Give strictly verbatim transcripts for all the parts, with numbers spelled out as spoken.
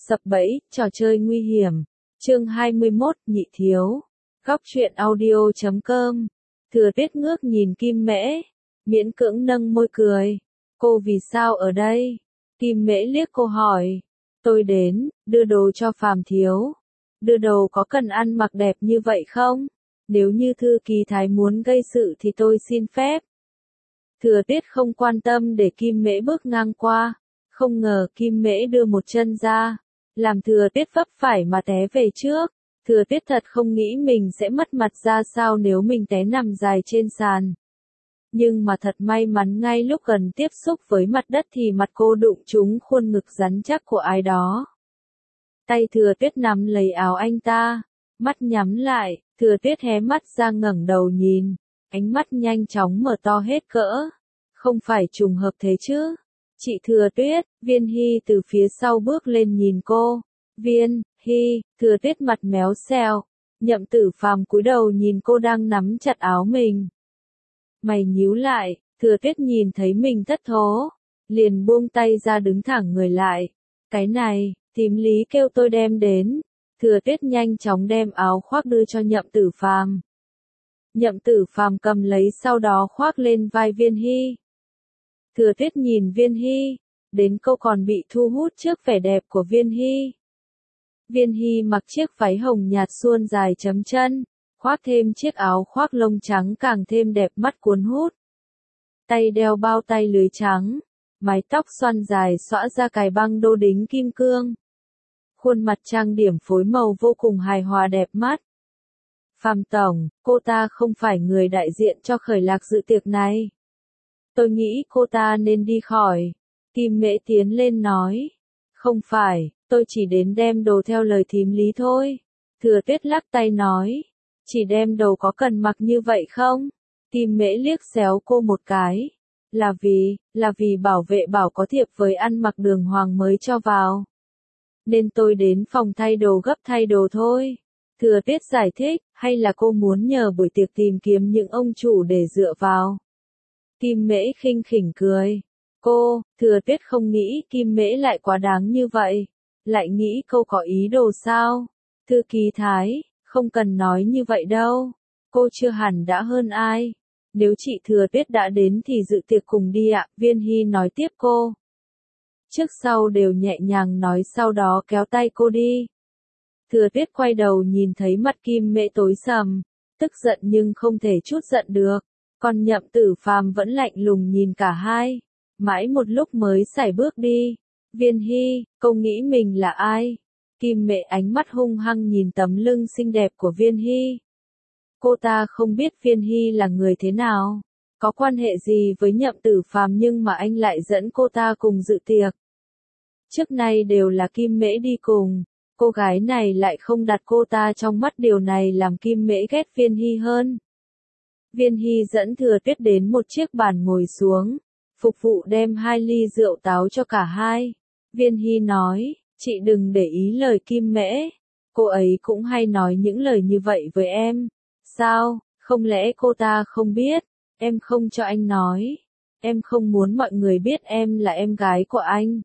Sập bẫy, trò chơi nguy hiểm. Chương hai mươi mốt, nhị thiếu. Góc truyện audio chấm com. Thừa Tuyết ngước nhìn Kim Mễ, miễn cưỡng nâng môi cười. Cô vì sao ở đây? Kim Mễ liếc cô hỏi. Tôi đến, đưa đồ cho Phàm thiếu. Đưa đồ có cần ăn mặc đẹp như vậy không? Nếu như thư ký thái muốn gây sự thì tôi xin phép. Thừa Tuyết không quan tâm để Kim Mễ bước ngang qua. Không ngờ Kim Mễ đưa một chân ra, làm Thừa Tuyết vấp phải mà té về trước. Thừa Tuyết thật không nghĩ mình sẽ mất mặt ra sao nếu mình té nằm dài trên sàn. Nhưng mà thật may mắn ngay lúc gần tiếp xúc với mặt đất thì mặt cô đụng trúng khuôn ngực rắn chắc của ai đó. Tay Thừa Tuyết nắm lấy áo anh ta, mắt nhắm lại, Thừa Tuyết hé mắt ra ngẩng đầu nhìn, ánh mắt nhanh chóng mở to hết cỡ. Không phải trùng hợp thế chứ? Chị Thừa Tuyết, Viên Hy từ phía sau bước lên nhìn cô. Viên Hy, Thừa Tuyết mặt méo xẹo. Nhậm Tử Phàm cúi đầu nhìn cô đang nắm chặt áo mình. Mày nhíu lại, Thừa Tuyết nhìn thấy mình thất thố, liền buông tay ra đứng thẳng người lại. Cái này, thím Lý kêu tôi đem đến. Thừa Tuyết nhanh chóng đem áo khoác đưa cho Nhậm Tử Phàm. Nhậm Tử Phàm cầm lấy sau đó khoác lên vai Viên Hy. Thừa Tuyết nhìn Viên Hy, đến cô còn bị thu hút trước vẻ đẹp của Viên Hy. Viên Hy mặc chiếc váy hồng nhạt suôn dài chấm chân, khoác thêm chiếc áo khoác lông trắng càng thêm đẹp mắt cuốn hút. Tay đeo bao tay lưới trắng, mái tóc xoăn dài xõa ra cài băng đô đính kim cương. Khuôn mặt trang điểm phối màu vô cùng hài hòa đẹp mắt. Phàm tổng, cô ta không phải người đại diện cho Khởi Lạc dự tiệc này. Tôi nghĩ cô ta nên đi khỏi. Kim Mễ tiến lên nói. Không phải, tôi chỉ đến đem đồ theo lời thím Lý thôi. Thừa Tuyết lắc tay nói. Chỉ đem đồ có cần mặc như vậy không? Kim Mễ liếc xéo cô một cái. Là vì, là vì bảo vệ bảo có thiệp với ăn mặc đường hoàng mới cho vào. Nên tôi đến phòng thay đồ gấp thay đồ thôi. Thừa Tuyết giải thích, hay là cô muốn nhờ buổi tiệc tìm kiếm những ông chủ để dựa vào? Kim Mễ khinh khỉnh cười. Cô, Thừa Tuyết không nghĩ Kim Mễ lại quá đáng như vậy. Lại nghĩ cô có ý đồ sao? Thư ký Thái, không cần nói như vậy đâu. Cô chưa hẳn đã hơn ai. Nếu chị Thừa Tuyết đã đến thì dự tiệc cùng đi ạ, Viên Hy nói tiếp cô. Trước sau đều nhẹ nhàng nói sau đó kéo tay cô đi. Thừa Tuyết quay đầu nhìn thấy mặt Kim Mễ tối sầm, tức giận nhưng không thể chút giận được. Còn Nhậm Tử Phàm vẫn lạnh lùng nhìn cả hai, mãi một lúc mới sải bước đi. Viên Hy, cô nghĩ mình là ai? Kim Mễ ánh mắt hung hăng nhìn tấm lưng xinh đẹp của Viên Hy. Cô ta không biết Viên Hy là người thế nào, có quan hệ gì với Nhậm Tử Phàm nhưng mà anh lại dẫn cô ta cùng dự tiệc. Trước nay đều là Kim Mễ đi cùng, cô gái này lại không đặt cô ta trong mắt, điều này làm Kim Mễ ghét Viên Hy hơn. Viên Hy dẫn Thừa Tuyết đến một chiếc bàn ngồi xuống, phục vụ đem hai ly rượu táo cho cả hai. Viên Hy nói, chị đừng để ý lời Kim Mễ, cô ấy cũng hay nói những lời như vậy với em. Sao, không lẽ cô ta không biết, em không cho anh nói, em không muốn mọi người biết em là em gái của anh.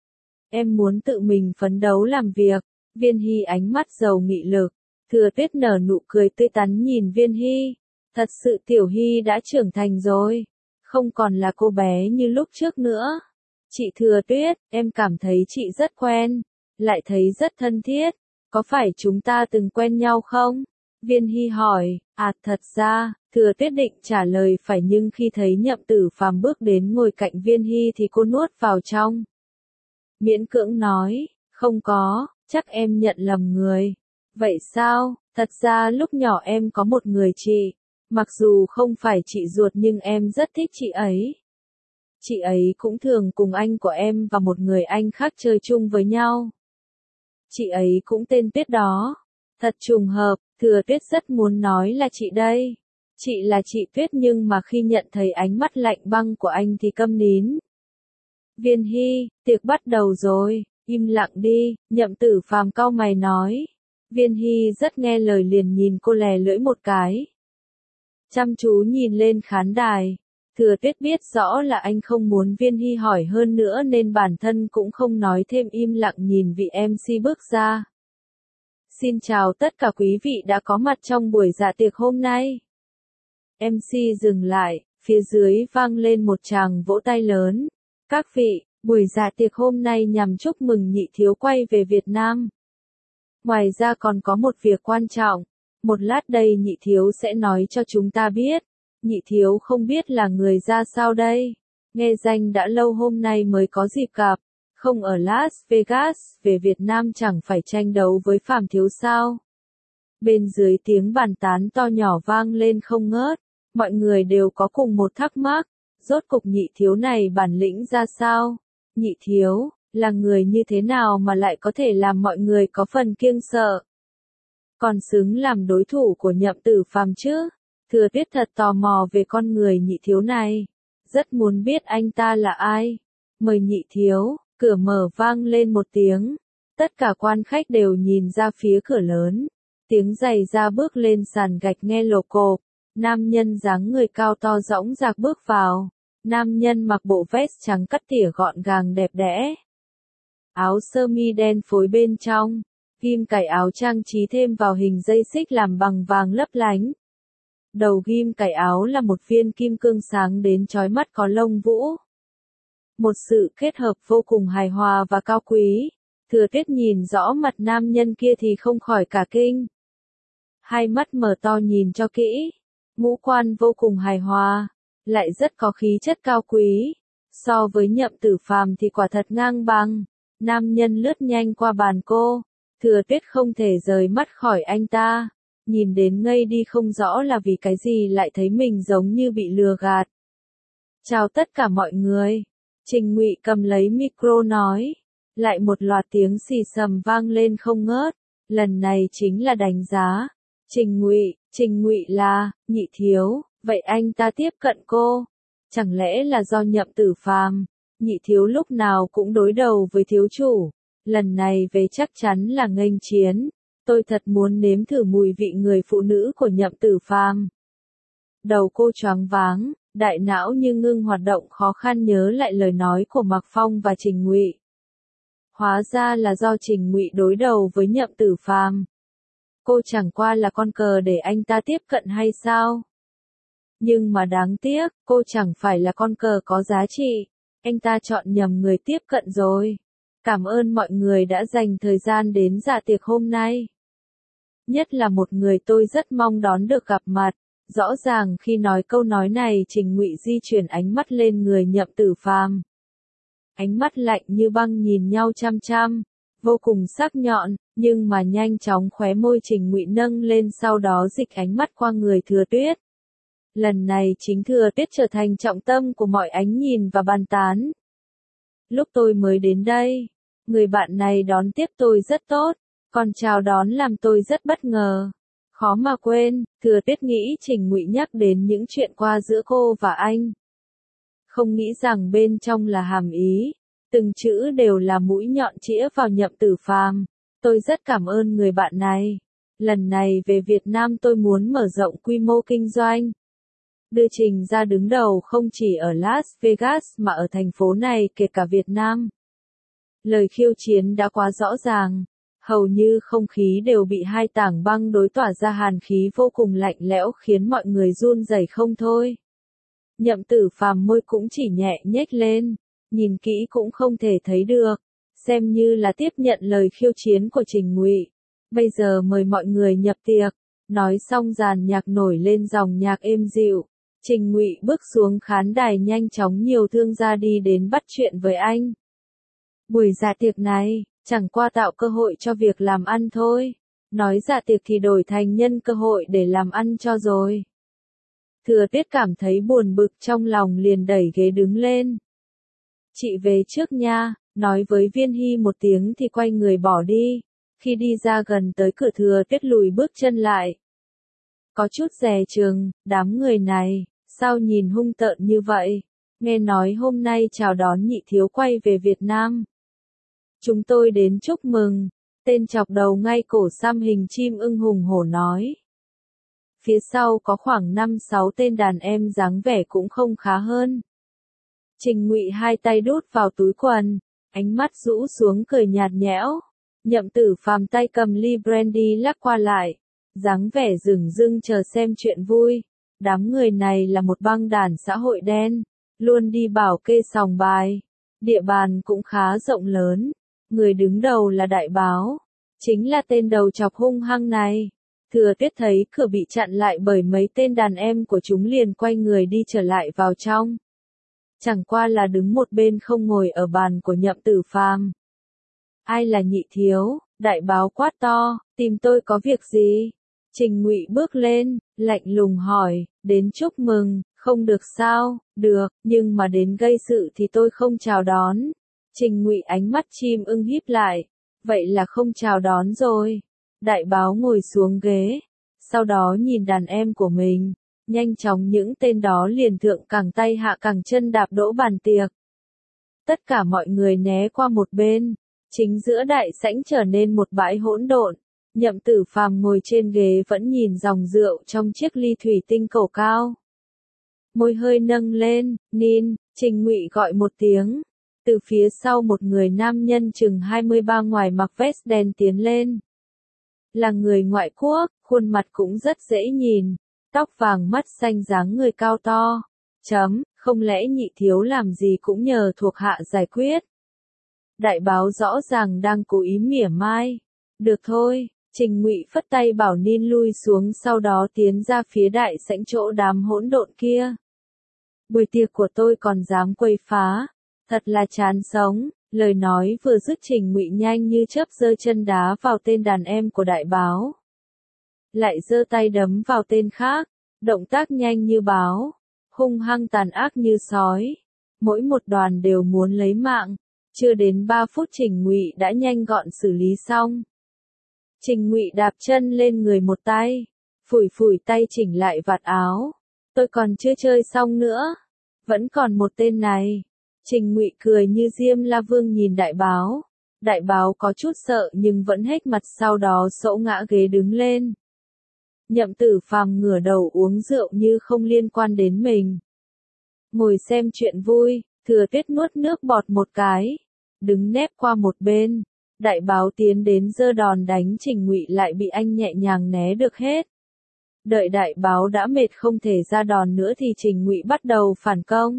Em muốn tự mình phấn đấu làm việc. Viên Hy ánh mắt giàu nghị lực. Thừa Tuyết nở nụ cười tươi tắn nhìn Viên Hy. Thật sự Tiểu Hy đã trưởng thành rồi, không còn là cô bé như lúc trước nữa. Chị Thừa Tuyết, em cảm thấy chị rất quen, lại thấy rất thân thiết. Có phải chúng ta từng quen nhau không? Viên Hy hỏi. À, thật ra, Thừa Tuyết định trả lời phải nhưng khi thấy Nhậm Tử Phàm bước đến ngồi cạnh Viên Hy thì cô nuốt vào trong. Miễn cưỡng nói, không có, chắc em nhận lầm người. Vậy sao? Thật ra lúc nhỏ em có một người chị, mặc dù không phải chị ruột nhưng em rất thích chị ấy. Chị ấy cũng thường cùng anh của em và một người anh khác chơi chung với nhau. Chị ấy cũng tên Tuyết đó. Thật trùng hợp, Thừa Tuyết rất muốn nói là chị đây. Chị là chị Tuyết nhưng mà khi nhận thấy ánh mắt lạnh băng của anh thì câm nín. Viên Hy, tiệc bắt đầu rồi, im lặng đi, Nhậm Tử Phàm cau mày nói. Viên Hy rất nghe lời liền nhìn cô lè lưỡi một cái. Chăm chú nhìn lên khán đài, Thừa Tuyết biết rõ là anh không muốn Viên Hy hỏi hơn nữa nên bản thân cũng không nói thêm, im lặng nhìn vị em xê bước ra. Xin chào tất cả quý vị đã có mặt trong buổi dạ tiệc hôm nay. em xê dừng lại, phía dưới vang lên một tràng vỗ tay lớn. Các vị, buổi dạ tiệc hôm nay nhằm chúc mừng Nhị Thiếu quay về Việt Nam. Ngoài ra còn có một việc quan trọng. Một lát đây Nhị Thiếu sẽ nói cho chúng ta biết. Nhị Thiếu không biết là người ra sao đây. Nghe danh đã lâu hôm nay mới có dịp gặp. Không ở Las Vegas, về Việt Nam chẳng phải tranh đấu với Phạm Thiếu sao. Bên dưới tiếng bàn tán to nhỏ vang lên không ngớt. Mọi người đều có cùng một thắc mắc. Rốt cục Nhị Thiếu này bản lĩnh ra sao? Nhị Thiếu, là người như thế nào mà lại có thể làm mọi người có phần kiêng sợ? Còn xứng làm đối thủ của Nhậm Tử Phàm chứ? Thừa Tuyết thật tò mò về con người Nhị Thiếu này. Rất muốn biết anh ta là ai. Mời Nhị Thiếu, cửa mở vang lên một tiếng. Tất cả quan khách đều nhìn ra phía cửa lớn. Tiếng giày da bước lên sàn gạch nghe lồ cộp. Nam nhân dáng người cao to dõng dạc bước vào. Nam nhân mặc bộ vest trắng cắt tỉa gọn gàng đẹp đẽ. Áo sơ mi đen phối bên trong. Ghim cài áo trang trí thêm vào hình dây xích làm bằng vàng lấp lánh. Đầu ghim cài áo là một viên kim cương sáng đến chói mắt có lông vũ. Một sự kết hợp vô cùng hài hòa và cao quý. Thừa Tuyết nhìn rõ mặt nam nhân kia thì không khỏi cả kinh. Hai mắt mở to nhìn cho kỹ. Ngũ quan vô cùng hài hòa, lại rất có khí chất cao quý. So với Nhậm Tử Phàm thì quả thật ngang bằng. Nam nhân lướt nhanh qua bàn cô. Thừa Tuyết không thể rời mắt khỏi anh ta. Nhìn đến ngây đi không rõ là vì cái gì lại thấy mình giống như bị lừa gạt. Chào tất cả mọi người. Trình Ngụy cầm lấy micro nói. Lại một loạt tiếng xì xầm vang lên không ngớt. Lần này chính là đánh giá. Trình Ngụy, Trình Ngụy là, Nhị Thiếu, vậy anh ta tiếp cận cô. Chẳng lẽ là do Nhậm Tử Phàm? Nhị Thiếu lúc nào cũng đối đầu với thiếu chủ. Lần này về chắc chắn là nghênh chiến. Tôi thật muốn nếm thử mùi vị người phụ nữ của Nhậm Tử Phàm. Đầu cô choáng váng, đại não như ngưng hoạt động khó khăn nhớ lại lời nói của Mạc Phong và Trình Ngụy. Hóa ra là do Trình Ngụy đối đầu với Nhậm Tử Phàm. Cô chẳng qua là con cờ để anh ta tiếp cận hay sao? Nhưng mà đáng tiếc, cô chẳng phải là con cờ có giá trị. Anh ta chọn nhầm người tiếp cận rồi. Cảm ơn mọi người đã dành thời gian đến dạ tiệc hôm nay. Nhất là một người tôi rất mong đón được gặp mặt. Rõ ràng khi nói câu nói này Trình Ngụy di chuyển ánh mắt lên người Nhậm Tử Phàm. Ánh mắt lạnh như băng nhìn nhau chăm chăm. Vô cùng sắc nhọn, nhưng mà nhanh chóng khóe môi Trình Ngụy nâng lên sau đó dịch ánh mắt qua người Thừa Tuyết. Lần này chính Thừa Tuyết trở thành trọng tâm của mọi ánh nhìn và bàn tán. Lúc tôi mới đến đây, người bạn này đón tiếp tôi rất tốt, còn chào đón làm tôi rất bất ngờ. Khó mà quên, Thừa Tuyết nghĩ Trình Ngụy nhắc đến những chuyện qua giữa cô và anh. Không nghĩ rằng bên trong là hàm ý. Từng chữ đều là mũi nhọn chĩa vào Nhậm Tử Phàm. Tôi rất cảm ơn người bạn này. Lần này về Việt Nam tôi muốn mở rộng quy mô kinh doanh. Đưa Trình ra đứng đầu không chỉ ở Las Vegas mà ở thành phố này kể cả Việt Nam. Lời khiêu chiến đã quá rõ ràng. Hầu như không khí đều bị hai tảng băng đối tỏa ra hàn khí vô cùng lạnh lẽo khiến mọi người run rẩy không thôi. Nhậm Tử Phàm môi cũng chỉ nhẹ nhếch lên. Nhìn kỹ cũng không thể thấy được, xem như là tiếp nhận lời khiêu chiến của Trình Ngụy. Bây giờ mời mọi người nhập tiệc. Nói xong dàn nhạc nổi lên dòng nhạc êm dịu. Trình Ngụy bước xuống khán đài nhanh chóng nhiều thương gia đi đến bắt chuyện với anh. Buổi dạ tiệc này, chẳng qua tạo cơ hội cho việc làm ăn thôi. Nói dạ tiệc thì đổi thành nhân cơ hội để làm ăn cho rồi. Thừa Tuyết cảm thấy buồn bực trong lòng liền đẩy ghế đứng lên. Chị về trước nha, nói với Viên Hy một tiếng thì quay người bỏ đi. Khi đi ra gần tới cửa Thừa Tuyết lùi bước chân lại. Có chút dè chừng, đám người này, sao nhìn hung tợn như vậy? Nghe nói hôm nay chào đón Nhị Thiếu quay về Việt Nam. Chúng tôi đến chúc mừng, tên chọc đầu ngay cổ xăm hình chim ưng hùng hổ nói. phía sau có khoảng năm sáu tên đàn em dáng vẻ cũng không khá hơn. Trình Ngụy hai tay đút vào túi quần, ánh mắt rũ xuống cười nhạt nhẽo. Nhậm Tử Phàm tay cầm ly brandy lắc qua lại, dáng vẻ dửng dưng chờ xem chuyện vui. Đám người này là một băng đàn xã hội đen, luôn đi bảo kê sòng bài, địa bàn cũng khá rộng lớn. Người đứng đầu là Đại Báo, chính là tên đầu chọc hung hăng này. Thừa Tuyết thấy cửa bị chặn lại bởi mấy tên đàn em của chúng liền quay người đi trở lại vào trong. Chẳng qua là đứng một bên không ngồi ở bàn của Nhậm Tử Phàm. Ai là Nhị thiếu? Đại Báo quát to, tìm tôi có việc gì? Trình Ngụy bước lên, lạnh lùng hỏi, đến chúc mừng, không được sao? Được, nhưng mà đến gây sự thì tôi không chào đón. Trình Ngụy ánh mắt chim ưng híp lại, vậy là không chào đón rồi. Đại Báo ngồi xuống ghế, sau đó nhìn đàn em của mình, nhanh chóng những tên đó liền thượng cẳng tay hạ cẳng chân đạp đỗ bàn tiệc. Tất cả mọi người né qua một bên, chính giữa đại sảnh trở nên một bãi hỗn độn. Nhậm Tử Phàm ngồi trên ghế vẫn nhìn dòng rượu trong chiếc ly thủy tinh cổ cao. Môi hơi nâng lên, "Nin", Trình Ngụy gọi một tiếng. Từ phía sau một người nam nhân chừng hai mươi ba ngoài mặc vest đen tiến lên. Là người ngoại quốc, khuôn mặt cũng rất dễ nhìn, tóc vàng mắt xanh dáng người cao to. Chấm, không lẽ Nhị thiếu làm gì cũng nhờ thuộc hạ giải quyết. Đại Báo rõ ràng đang cố ý mỉa mai. Được thôi, Trình Ngụy phất tay bảo Nin lui xuống sau đó tiến ra phía đại sảnh chỗ đám hỗn độn kia. Buổi tiệc của tôi còn dám quấy phá, thật là chán sống. Lời nói vừa dứt Trình Ngụy nhanh như chớp giơ chân đá vào tên đàn em của Đại Báo. Lại giơ tay đấm vào tên khác, động tác nhanh như báo, hung hăng tàn ác như sói. Mỗi một đoàn đều muốn lấy mạng, chưa đến ba phút Trình Ngụy đã nhanh gọn xử lý xong. Trình Ngụy đạp chân lên người một tay, phủi phủi tay chỉnh lại vạt áo. Tôi còn chưa chơi xong nữa, vẫn còn một tên này. Trình Ngụy cười như Diêm La Vương nhìn Đại Báo. Đại Báo có chút sợ nhưng vẫn hết mặt sau đó xỗ ngã ghế đứng lên. Nhậm Tử Phàm ngửa đầu uống rượu như không liên quan đến mình. Ngồi xem chuyện vui, Thừa Tuyết nuốt nước bọt một cái, đứng nép qua một bên. Đại Báo tiến đến giơ đòn đánh Trình Ngụy lại bị anh nhẹ nhàng né được hết. Đợi Đại Báo đã mệt không thể ra đòn nữa thì Trình Ngụy bắt đầu phản công.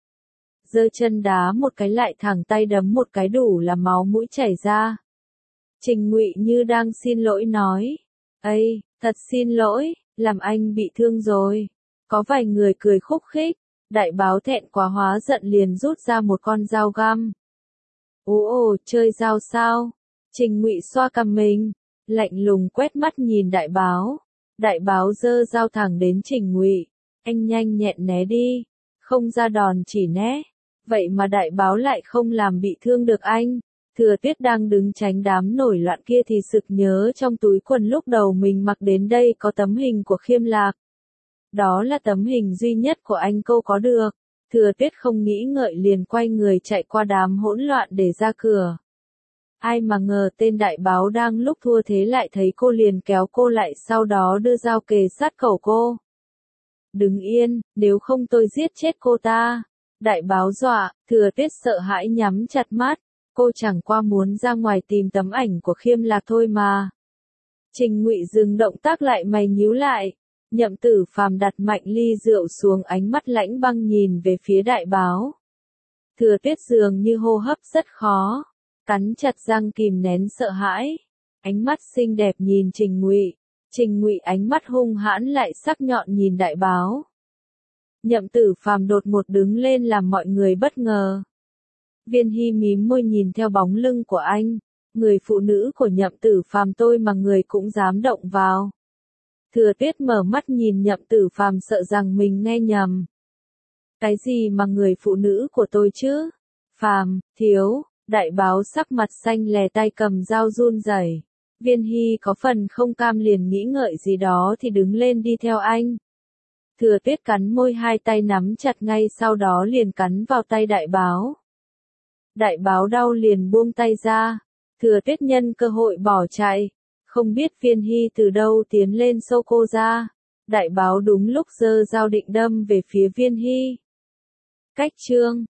Giơ chân đá một cái lại thẳng tay đấm một cái đủ là máu mũi chảy ra. Trình Ngụy như đang xin lỗi nói, "Ây, thật xin lỗi, làm anh bị thương rồi." Có vài người cười khúc khích. Đại Báo thẹn quá hóa giận liền rút ra một con dao găm. "Ồ ồ, chơi dao sao?" Trình Ngụy xoa cằm mình, lạnh lùng quét mắt nhìn Đại Báo. Đại Báo giơ dao thẳng đến Trình Ngụy, "Anh nhanh nhẹn né đi, không ra đòn chỉ né." Vậy mà Đại Báo lại không làm bị thương được anh. Thừa Tuyết đang đứng tránh đám nổi loạn kia thì sực nhớ trong túi quần lúc đầu mình mặc đến đây có tấm hình của Khiêm Lạc. Đó là tấm hình duy nhất của anh cô có được. Thừa Tuyết không nghĩ ngợi liền quay người chạy qua đám hỗn loạn để ra cửa. Ai mà ngờ tên Đại Báo đang lúc thua thế lại thấy cô liền kéo cô lại sau đó đưa dao kề sát cổ cô. "Đứng yên, nếu không tôi giết chết cô ta." Đại Báo dọa. Thừa Tuyết sợ hãi nhắm chặt mắt, cô chẳng qua muốn ra ngoài tìm tấm ảnh của Khiêm Lạc thôi mà. Trình Ngụy dừng động tác lại mày nhíu lại. Nhậm Tử Phàm đặt mạnh ly rượu xuống ánh mắt lãnh băng nhìn về phía Đại Báo. Thừa Tuyết dường như hô hấp rất khó, cắn chặt răng kìm nén sợ hãi. Ánh mắt xinh đẹp nhìn Trình Ngụy. Trình Ngụy ánh mắt hung hãn lại sắc nhọn nhìn Đại Báo. Nhậm Tử Phàm đột ngột đứng lên làm mọi người bất ngờ. Viên Hy mím môi nhìn theo bóng lưng của anh. Người phụ nữ của Nhậm Tử Phàm tôi mà người cũng dám động vào. Thừa Tuyết mở mắt nhìn Nhậm Tử Phàm sợ rằng mình nghe nhầm. Cái gì mà người phụ nữ của tôi chứ? Phàm, thiếu. Đại Báo sắc mặt xanh lè tay cầm dao run rẩy. Viên Hy có phần không cam liền nghĩ ngợi gì đó thì đứng lên đi theo anh. Thừa Tuyết cắn môi hai tay nắm chặt ngay sau đó liền cắn vào tay Đại Báo. Đại Báo đau liền buông tay ra. Thừa Tuyết nhân cơ hội bỏ chạy. Không biết Viên Hy từ đâu tiến lên xô cô ra. Đại báo đúng lúc giơ dao định đâm về phía Viên Hy. Cách chương